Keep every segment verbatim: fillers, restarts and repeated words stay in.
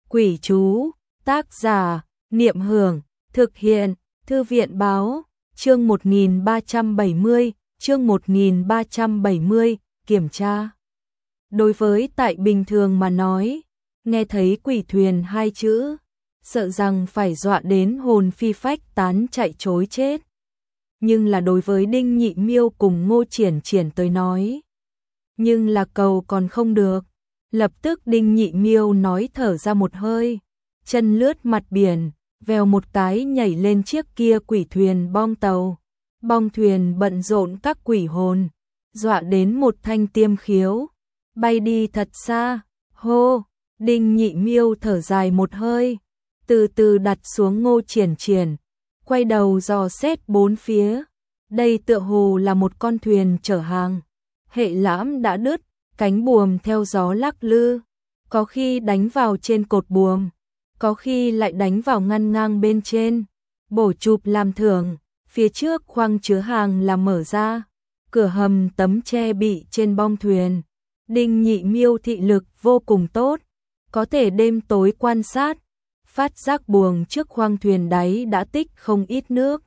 Quỷ chú, tác giả, Niệm Hưởng, thực hiện, Thư viện báo, chương một nghìn ba trăm bảy mươi, chương một nghìn ba trăm bảy mươi, kiểm tra. Đối với tại bình thường mà nói, nghe thấy quỷ thuyền hai chữ, sợ rằng phải dọa đến hồn phi phách tán chạy trối chết. Nhưng là đối với Đinh Nhị Miêu cùng Ngô Triển Triển tới nói, nhưng là cầu còn không được. Lập tức Đinh Nhị Miêu nói thở ra một hơi, chân lướt mặt biển, vèo một cái nhảy lên chiếc kia quỷ thuyền bong tàu. Bong thuyền bận rộn các quỷ hồn, dọa đến một thanh tiêm khiếu, bay đi thật xa. Hô, Đinh Nhị Miêu thở dài một hơi, từ từ đặt xuống Ngô Triển Triển, quay đầu dò xét bốn phía. Đây tựa hồ là một con thuyền chở hàng, hệ lãm đã đứt, cánh buồm theo gió lắc lư, có khi đánh vào trên cột buồm, có khi lại đánh vào ngăn ngang bên trên, bổ chụp làm thưởng. Phía trước khoang chứa hàng là mở ra, cửa hầm tấm che bị trên bong thuyền. Đinh Nhị Miêu thị lực vô cùng tốt, có thể đêm tối quan sát, phát giác buồng trước khoang thuyền đáy đã tích không ít nước,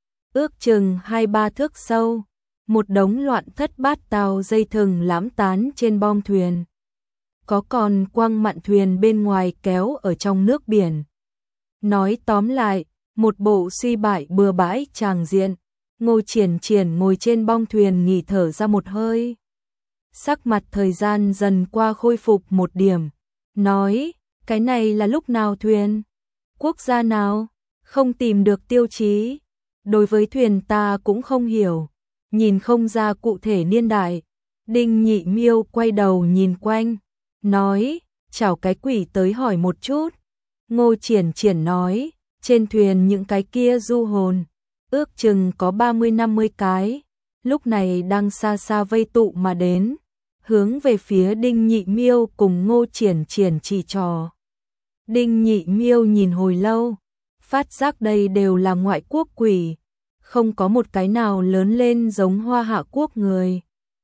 ước chừng hai ba thước sâu. Một đống loạn thất bát tàu dây thừng lãm tán trên bong thuyền, có còn quăng mặn thuyền bên ngoài kéo ở trong nước biển. Nói tóm lại, một bộ suy bại bừa bãi tràng diện. Ngô Triển Triển ngồi trên bong thuyền nghỉ thở ra một hơi, sắc mặt thời gian dần qua khôi phục một điểm, nói, cái này là lúc nào thuyền? Quốc gia nào? Không tìm được tiêu chí. Đối với thuyền ta cũng không hiểu, nhìn không ra cụ thể niên đại. Đinh Nhị Miêu quay đầu nhìn quanh, nói, chào cái quỷ tới hỏi một chút. Ngô Triển Triển nói, trên thuyền những cái kia du hồn, ước chừng có ba mươi năm mươi cái, lúc này đang xa xa vây tụ mà đến, hướng về phía Đinh Nhị Miêu cùng Ngô Triển Triển chỉ trò. Đinh Nhị Miêu nhìn hồi lâu, phát giác đây đều là ngoại quốc quỷ, không có một cái nào lớn lên giống Hoa Hạ quốc người.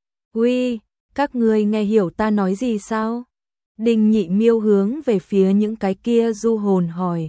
Uy, các ngươi nghe hiểu ta nói gì sao? Đinh Nhị Miêu hướng về phía những cái kia du hồn hỏi.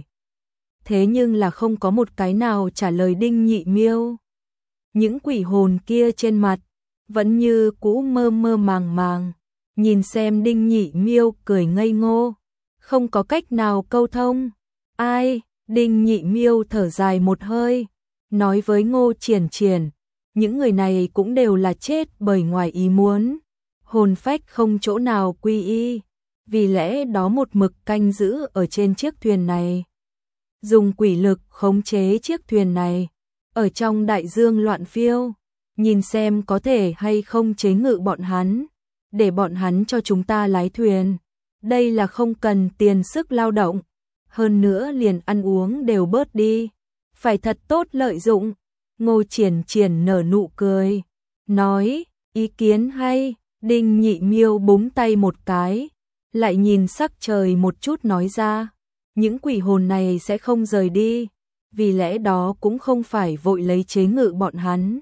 Thế nhưng là không có một cái nào trả lời Đinh Nhị Miêu. Những quỷ hồn kia trên mặt vẫn như cũ mơ mơ màng màng, nhìn xem Đinh Nhị Miêu cười ngây ngô, không có cách nào câu thông. Ai? Đinh Nhị Miêu thở dài một hơi, nói với Ngô Triển Triển, những người này cũng đều là chết bởi ngoài ý muốn, hồn phách không chỗ nào quy y, vì lẽ đó một mực canh giữ ở trên chiếc thuyền này, dùng quỷ lực khống chế chiếc thuyền này, ở trong đại dương loạn phiêu, nhìn xem có thể hay không chế ngự bọn hắn, để bọn hắn cho chúng ta lái thuyền. Đây là không cần tiền sức lao động, hơn nữa liền ăn uống đều bớt đi, phải thật tốt lợi dụng. Ngô Triển Triển nở nụ cười, nói, ý kiến hay. Đinh Nhị Miêu búng tay một cái, lại nhìn sắc trời một chút nói ra, những quỷ hồn này sẽ không rời đi, vì lẽ đó cũng không phải vội lấy chế ngự bọn hắn.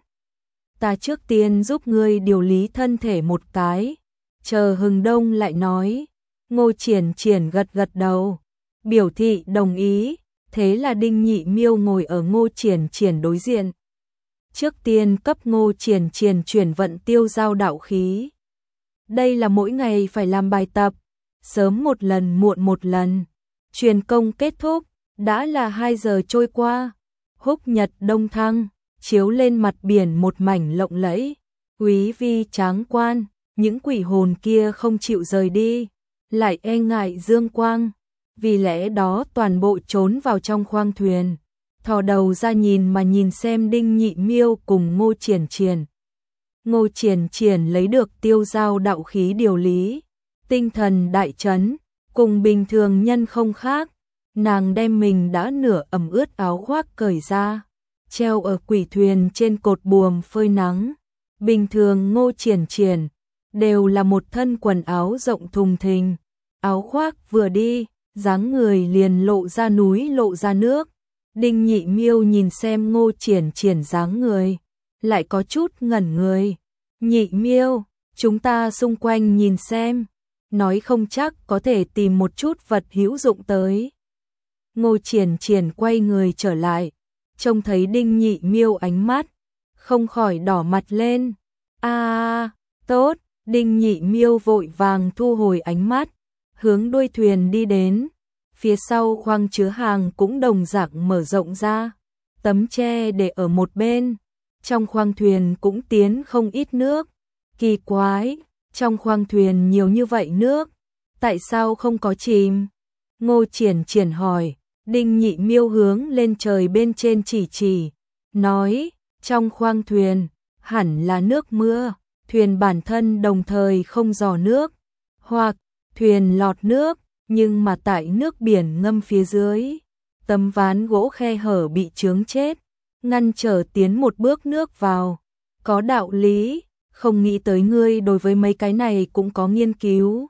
Ta trước tiên giúp ngươi điều lý thân thể một cái, chờ hừng đông lại nói. Ngô Triển Triển gật gật đầu, biểu thị đồng ý. Thế là Đinh Nhị Miêu ngồi ở Ngô Triển Triển đối diện. Trước tiên cấp Ngô Triển Triển chuyển vận tiêu giao đạo khí. Đây là mỗi ngày phải làm bài tập, sớm một lần muộn một lần. Truyền công kết thúc, đã là hai giờ trôi qua. Húc nhật đông thăng, chiếu lên mặt biển một mảnh lộng lẫy, quý vi tráng quan. Những quỷ hồn kia không chịu rời đi, lại e ngại dương quang, vì lẽ đó toàn bộ trốn vào trong khoang thuyền, thò đầu ra nhìn mà nhìn xem Đinh Nhị Miêu cùng Ngô Triển Triển. Ngô Triển Triển lấy được tiêu giao đạo khí điều lý, tinh thần đại chấn, cùng bình thường nhân không khác. Nàng đem mình đã nửa ẩm ướt áo khoác cởi ra, treo ở quỷ thuyền trên cột buồm phơi nắng. Bình thường Ngô Triển Triển đều là một thân quần áo rộng thùng thình, áo khoác vừa đi, dáng người liền lộ ra núi lộ ra nước. Đinh Nhị Miêu nhìn xem Ngô Triển Triển dáng người, lại có chút ngẩn người. Nhị Miêu, chúng ta xung quanh nhìn xem. nói không chắc có thể tìm một chút vật hữu dụng tới. Ngô Triển Triển quay người trở lại, trông thấy Đinh Nhị Miêu ánh mắt, không khỏi đỏ mặt lên. A, tốt, Đinh Nhị Miêu vội vàng thu hồi ánh mắt, hướng đuôi thuyền đi đến. Phía sau khoang chứa hàng cũng đồng dạng mở rộng ra, tấm tre để ở một bên. Trong khoang thuyền cũng tiến không ít nước. Kỳ quái, trong khoang thuyền nhiều như vậy nước, tại sao không có chìm? Ngô Triển Triển hỏi. Đinh Nhị Miêu hướng lên trời bên trên chỉ chỉ, nói, trong khoang thuyền, hẳn là nước mưa, thuyền bản thân đồng thời không rò nước, hoặc thuyền lọt nước, nhưng mà tại nước biển ngâm phía dưới, tấm ván gỗ khe hở bị chướng chết, ngăn trở tiến một bước nước vào. Có đạo lý, không nghĩ tới ngươi đối với mấy cái này cũng có nghiên cứu.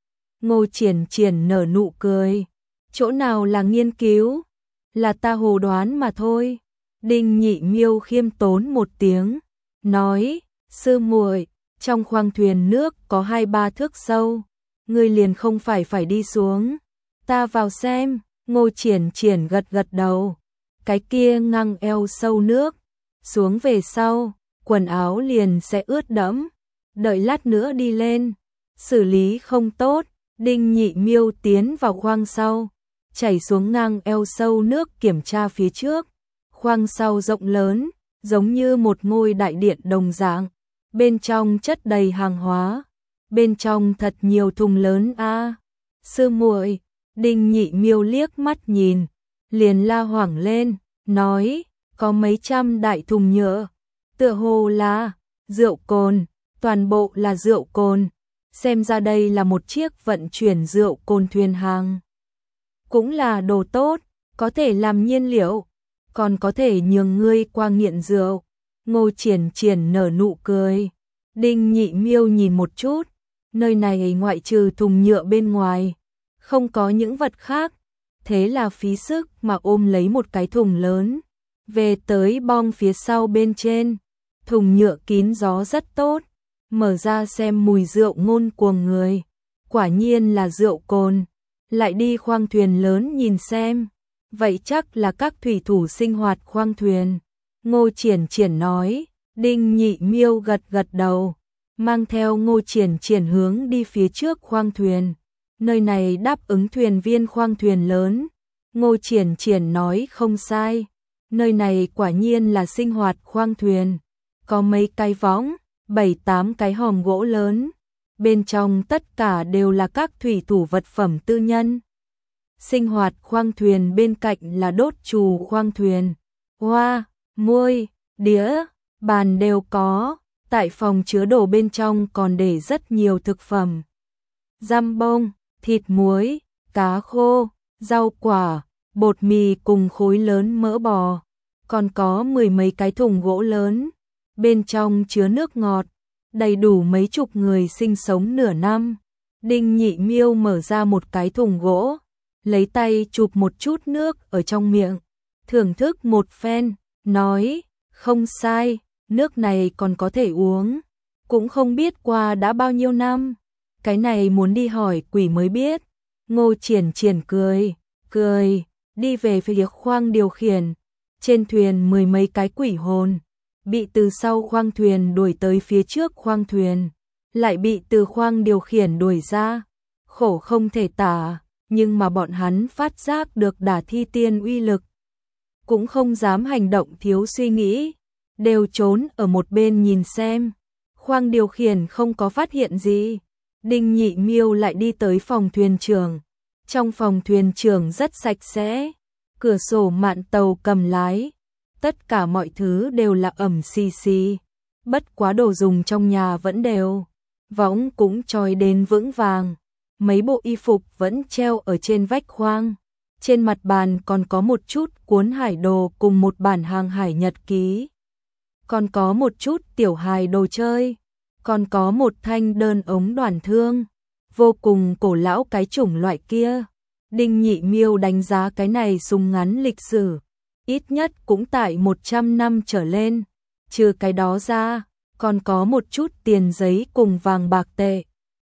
Ngô Triển Triển nở nụ cười. Chỗ nào là nghiên cứu, là ta hồ đoán mà thôi. Đinh Nhị Miêu khiêm tốn một tiếng, nói, sư muội, trong khoang thuyền nước có hai ba thước sâu, ngươi liền không phải phải đi xuống. Ta vào xem. Ngô Triển Triển gật gật đầu, cái kia ngang eo sâu nước, xuống về sau, quần áo liền sẽ ướt đẫm, đợi lát nữa đi lên, xử lý không tốt. Đinh Nhị Miêu tiến vào khoang sau, chảy xuống ngang eo sâu nước kiểm tra phía trước. Khoang sau rộng lớn, giống như một ngôi đại điện đồng dạng, bên trong chất đầy hàng hóa, bên trong thật nhiều thùng lớn a. À, sư muội, Đinh Nhị Miêu liếc mắt nhìn, liền la hoảng lên, nói, có mấy trăm đại thùng nhựa, tựa hồ là rượu cồn, toàn bộ là rượu cồn, xem ra đây là một chiếc vận chuyển rượu cồn thuyền hàng. Cũng là đồ tốt, có thể làm nhiên liệu, còn có thể nhường ngươi qua nghiện rượu. Ngô Triển Triển nở nụ cười. Đinh Nhị Miêu nhìn một chút, nơi này ngoại trừ thùng nhựa bên ngoài, không có những vật khác, thế là phí sức mà ôm lấy một cái thùng lớn, về tới bong phía sau bên trên, thùng nhựa kín gió rất tốt, mở ra xem mùi rượu ngôn cuồng người, quả nhiên là rượu cồn. Lại đi khoang thuyền lớn nhìn xem, vậy chắc là các thủy thủ sinh hoạt khoang thuyền. Ngô Triển Triển nói. Đinh Nhị Miêu gật gật đầu, mang theo Ngô Triển Triển hướng đi phía trước khoang thuyền. Nơi này đáp ứng thuyền viên khoang thuyền lớn. Ngô Triển Triển nói không sai, nơi này quả nhiên là sinh hoạt khoang thuyền. Có mấy cái võng, bảy tám cái hòm gỗ lớn, bên trong tất cả đều là các thủy thủ vật phẩm tư nhân. Sinh hoạt khoang thuyền bên cạnh là đốt trù khoang thuyền. Hoa, muôi, đĩa, bàn đều có. Tại phòng chứa đồ bên trong còn để rất nhiều thực phẩm. Giam bông, thịt muối, cá khô, rau quả, bột mì cùng khối lớn mỡ bò. Còn có mười mấy cái thùng gỗ lớn, bên trong chứa nước ngọt, đầy đủ mấy chục người sinh sống nửa năm. Đinh Nhị Miêu mở ra một cái thùng gỗ, lấy tay chụp một chút nước ở trong miệng, thưởng thức một phen, nói, không sai, nước này còn có thể uống, cũng không biết qua đã bao nhiêu năm, cái này muốn đi hỏi quỷ mới biết. Ngô Triển Triển cười, cười, đi về phía khoang điều khiển, trên thuyền mười mấy cái quỷ hồn, bị từ sau khoang thuyền đuổi tới phía trước khoang thuyền, lại bị từ khoang điều khiển đuổi ra, khổ không thể tả, nhưng mà bọn hắn phát giác được Đả Thi Tiên uy lực, cũng không dám hành động thiếu suy nghĩ, đều trốn ở một bên nhìn xem. Khoang điều khiển không có phát hiện gì, Đinh Nhị Miêu lại đi tới phòng thuyền trưởng. Trong phòng thuyền trưởng rất sạch sẽ, cửa sổ mạn tàu cầm lái, tất cả mọi thứ đều là ẩm xì xì, bất quá đồ dùng trong nhà vẫn đều, võng cũng trói đến vững vàng, mấy bộ y phục vẫn treo ở trên vách khoang, trên mặt bàn còn có một chút cuốn hải đồ cùng một bản hàng hải nhật ký, còn có một chút tiểu hài đồ chơi, còn có một thanh đơn ống đoản thương, vô cùng cổ lão cái chủng loại kia. Đinh Nhị Miêu đánh giá cái này súng ngắn lịch sử, ít nhất cũng tại một trăm năm trở lên, trừ cái đó ra, còn có một chút tiền giấy cùng vàng bạc tệ,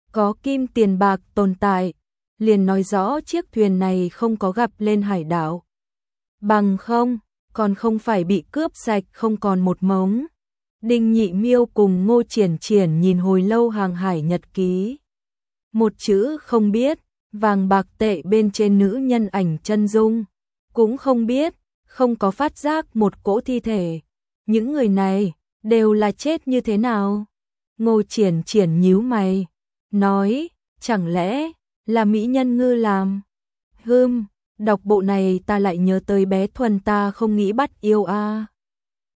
có kim tiền bạc tồn tại, liền nói rõ chiếc thuyền này không có gặp lên hải đảo. Bằng không, còn không phải bị cướp sạch không còn một mống. Đinh Nhị Miêu cùng Ngô Triển Triển nhìn hồi lâu hàng hải nhật ký. Một chữ không biết, vàng bạc tệ bên trên nữ nhân ảnh chân dung. Cũng không biết, không có phát giác một cỗ thi thể. Những người này, đều là chết như thế nào? Ngô Triển Triển nhíu mày, nói, chẳng lẽ, là mỹ nhân ngư làm? Hừm, đọc bộ này ta lại nhớ tới bé Thuần ta không nghĩ bắt yêu a. À.